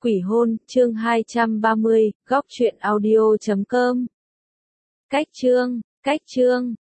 Quỷ hôn, chương 230, góc truyện audio.com. Cách chương.